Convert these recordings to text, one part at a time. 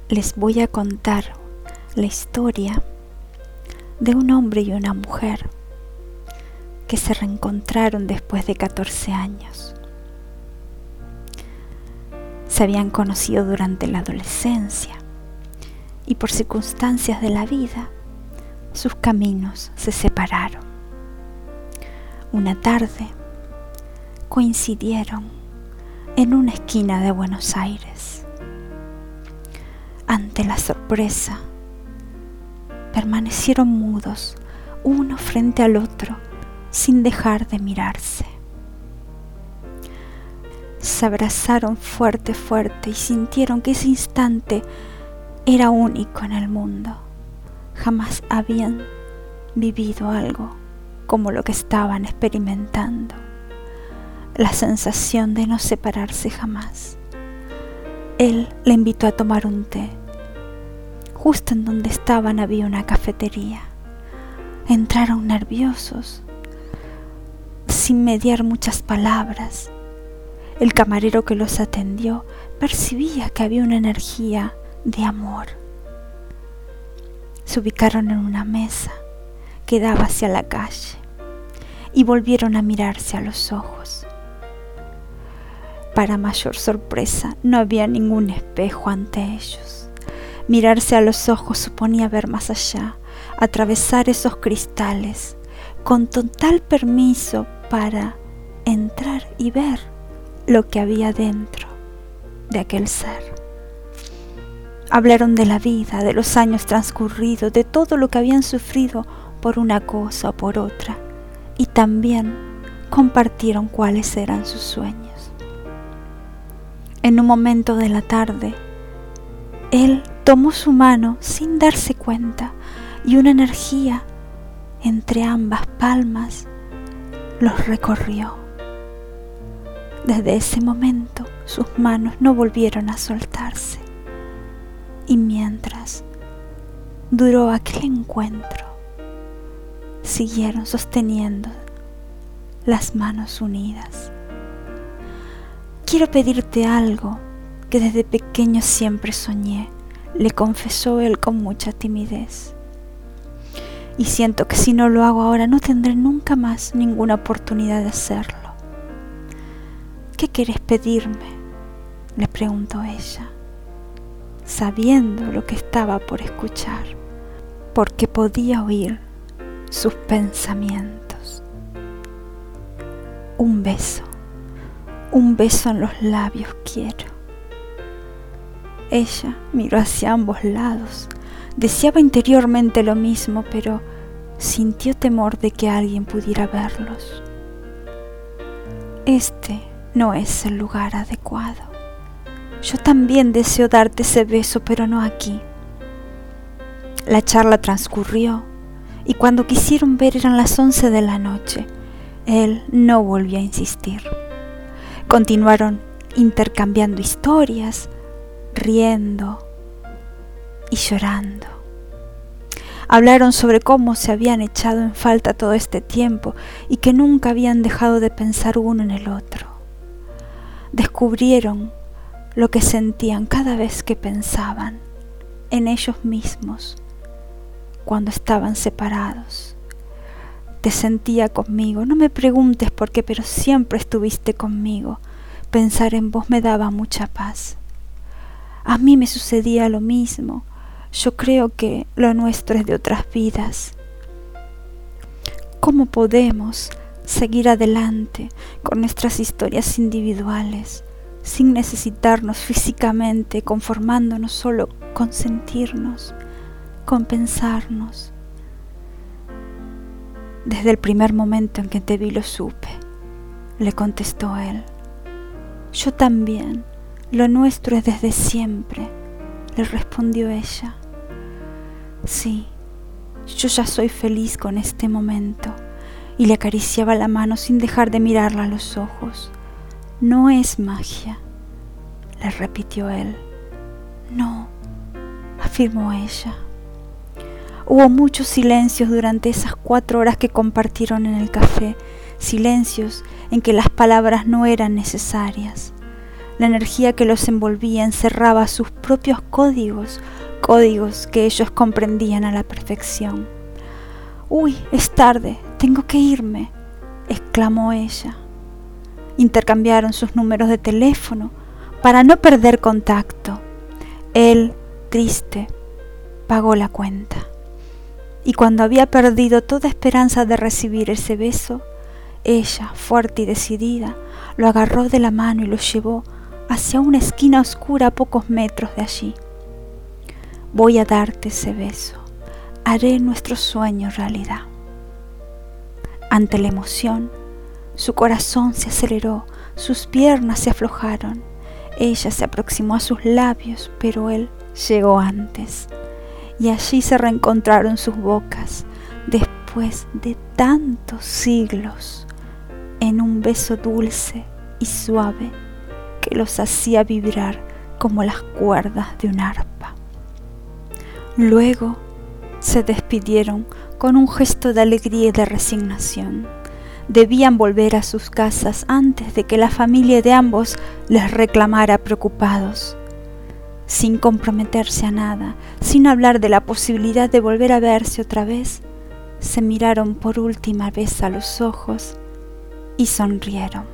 les voy a contar la historia de un hombre y una mujer que se reencontraron después de 14 años. Se habían conocido durante la adolescencia y por circunstancias de la vida sus caminos se separaron. Una tarde coincidieron en una esquina de Buenos Aires. Ante la sorpresa, permanecieron mudos, uno frente al otro, sin dejar de mirarse. Se abrazaron fuerte y sintieron que ese instante era único en el mundo. Jamás habían vivido algo como lo que estaban experimentando. La sensación de no separarse jamás. Él la invitó a tomar un té. Justo en donde estaban había una cafetería. Entraron nerviosos, sin mediar muchas palabras. El camarero que los atendió percibía que había una energía de amor. Se ubicaron en una mesa que daba hacia la calle y volvieron a mirarse a los ojos. Para mayor sorpresa, no había ningún espejo ante ellos. Mirarse a los ojos suponía ver más allá, atravesar esos cristales, con total permiso para entrar y ver lo que había dentro de aquel ser. Hablaron de la vida, de los años transcurridos, de todo lo que habían sufrido por una cosa o por otra, y también compartieron cuáles eran sus sueños. En un momento de la tarde, él tomó su mano sin darse cuenta y una energía entre ambas palmas los recorrió. Desde ese momento sus manos no volvieron a soltarse y mientras duró aquel encuentro, siguieron sosteniendo las manos unidas. Quiero pedirte algo que desde pequeño siempre soñé, le confesó él con mucha timidez. Y siento que si no lo hago ahora no tendré nunca más ninguna oportunidad de hacerlo. ¿Qué querés pedirme?, le preguntó ella, sabiendo lo que estaba por escuchar, porque podía oír sus pensamientos. Un beso en los labios quiero. Ella miró hacia ambos lados. Deseaba interiormente lo mismo, pero sintió temor de que alguien pudiera verlos. Este no es el lugar adecuado. Yo también deseo darte ese beso, pero no aquí. La charla transcurrió y cuando quisieron ver eran las 11 de la noche. Él no volvió a insistir. Continuaron intercambiando historias, riendo y llorando. Hablaron sobre cómo se habían echado en falta todo este tiempo y que nunca habían dejado de pensar uno en el otro. Descubrieron lo que sentían cada vez que pensaban en ellos mismos cuando estaban separados. Te sentía conmigo, no me preguntes por qué, pero siempre estuviste conmigo. Pensar en vos me daba mucha paz. A mí me sucedía lo mismo. Yo creo que lo nuestro es de otras vidas. ¿Cómo podemos seguir adelante con nuestras historias individuales, sin necesitarnos físicamente, conformándonos solo con sentirnos, con pensarnos? Desde el primer momento en que te vi lo supe, le contestó él. Yo también, lo nuestro es desde siempre, le respondió ella. Sí, yo ya soy feliz con este momento, y le acariciaba la mano sin dejar de mirarla a los ojos. No es magia, le repitió él. No, afirmó ella. Hubo muchos silencios durante esas 4 horas que compartieron en el café, silencios en que las palabras no eran necesarias. La energía que los envolvía encerraba sus propios códigos que ellos comprendían a la perfección. «Uy, es tarde, tengo que irme», exclamó ella. Intercambiaron sus números de teléfono para no perder contacto. Él, triste, pagó la cuenta. Y cuando había perdido toda esperanza de recibir ese beso, ella, fuerte y decidida, lo agarró de la mano y lo llevó hacia una esquina oscura a pocos metros de allí. «Voy a darte ese beso. Haré nuestro sueño realidad». Ante la emoción, su corazón se aceleró, sus piernas se aflojaron. Ella se aproximó a sus labios, pero él llegó antes. Y allí se reencontraron sus bocas, después de tantos siglos, en un beso dulce y suave que los hacía vibrar como las cuerdas de un arpa. Luego se despidieron con un gesto de alegría y de resignación. Debían volver a sus casas antes de que la familia de ambos les reclamara preocupados. Sin comprometerse a nada, sin hablar de la posibilidad de volver a verse otra vez, se miraron por última vez a los ojos y sonrieron.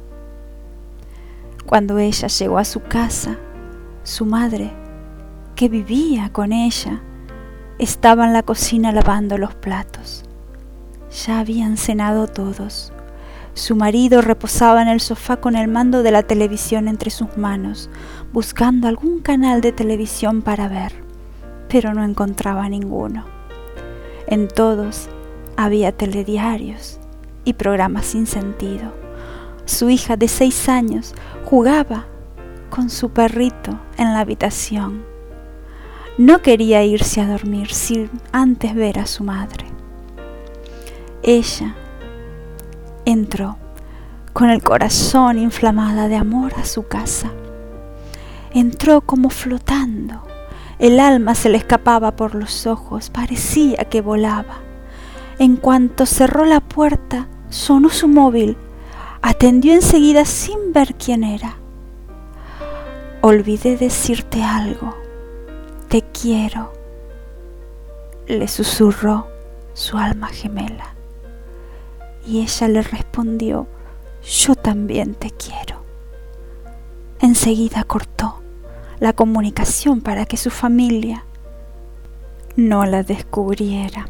Cuando ella llegó a su casa, su madre, que vivía con ella, estaba en la cocina lavando los platos. Ya habían cenado todos. Su marido reposaba en el sofá con el mando de la televisión entre sus manos, buscando algún canal de televisión para ver, pero no encontraba ninguno. En todos había telediarios y programas sin sentido. Su hija de 6 años jugaba con su perrito en la habitación. No quería irse a dormir sin antes ver a su madre. Ella entró con el corazón inflamada de amor a su casa. Entró como flotando. El alma se le escapaba por los ojos, parecía que volaba. En cuanto cerró la puerta, sonó su móvil. Atendió enseguida sin ver quién era. «Olvidé decirte algo. Te quiero», le susurró su alma gemela. Y ella le respondió: «Yo también te quiero». Enseguida cortó la comunicación para que su familia no la descubriera.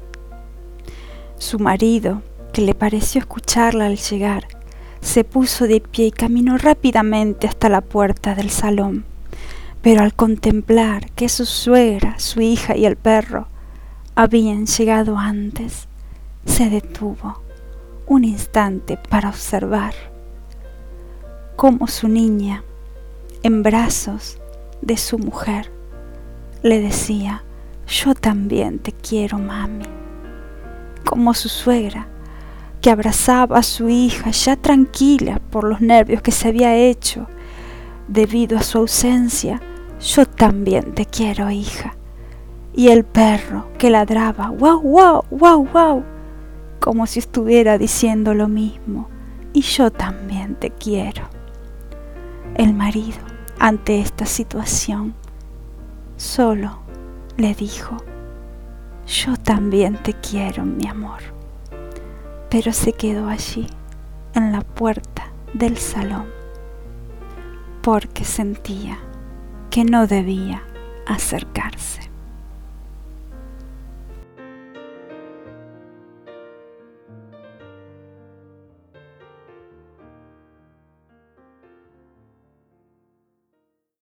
Su marido, que le pareció escucharla al llegar, se puso de pie y caminó rápidamente hasta la puerta del salón. Pero al contemplar que su suegra, su hija y el perro habían llegado antes, se detuvo un instante para observar cómo su niña, en brazos de su mujer, le decía: «Yo también te quiero, mami». Como su suegra, que abrazaba a su hija ya tranquila por los nervios que se había hecho debido a su ausencia: «Yo también te quiero, hija». Y el perro, que ladraba: «Guau, guau, guau, guau», como si estuviera diciendo lo mismo: «Y yo también te quiero». El marido, ante esta situación, solo le dijo: «Yo también te quiero, mi amor». Pero se quedó allí, en la puerta del salón, porque sentía que no debía acercarse.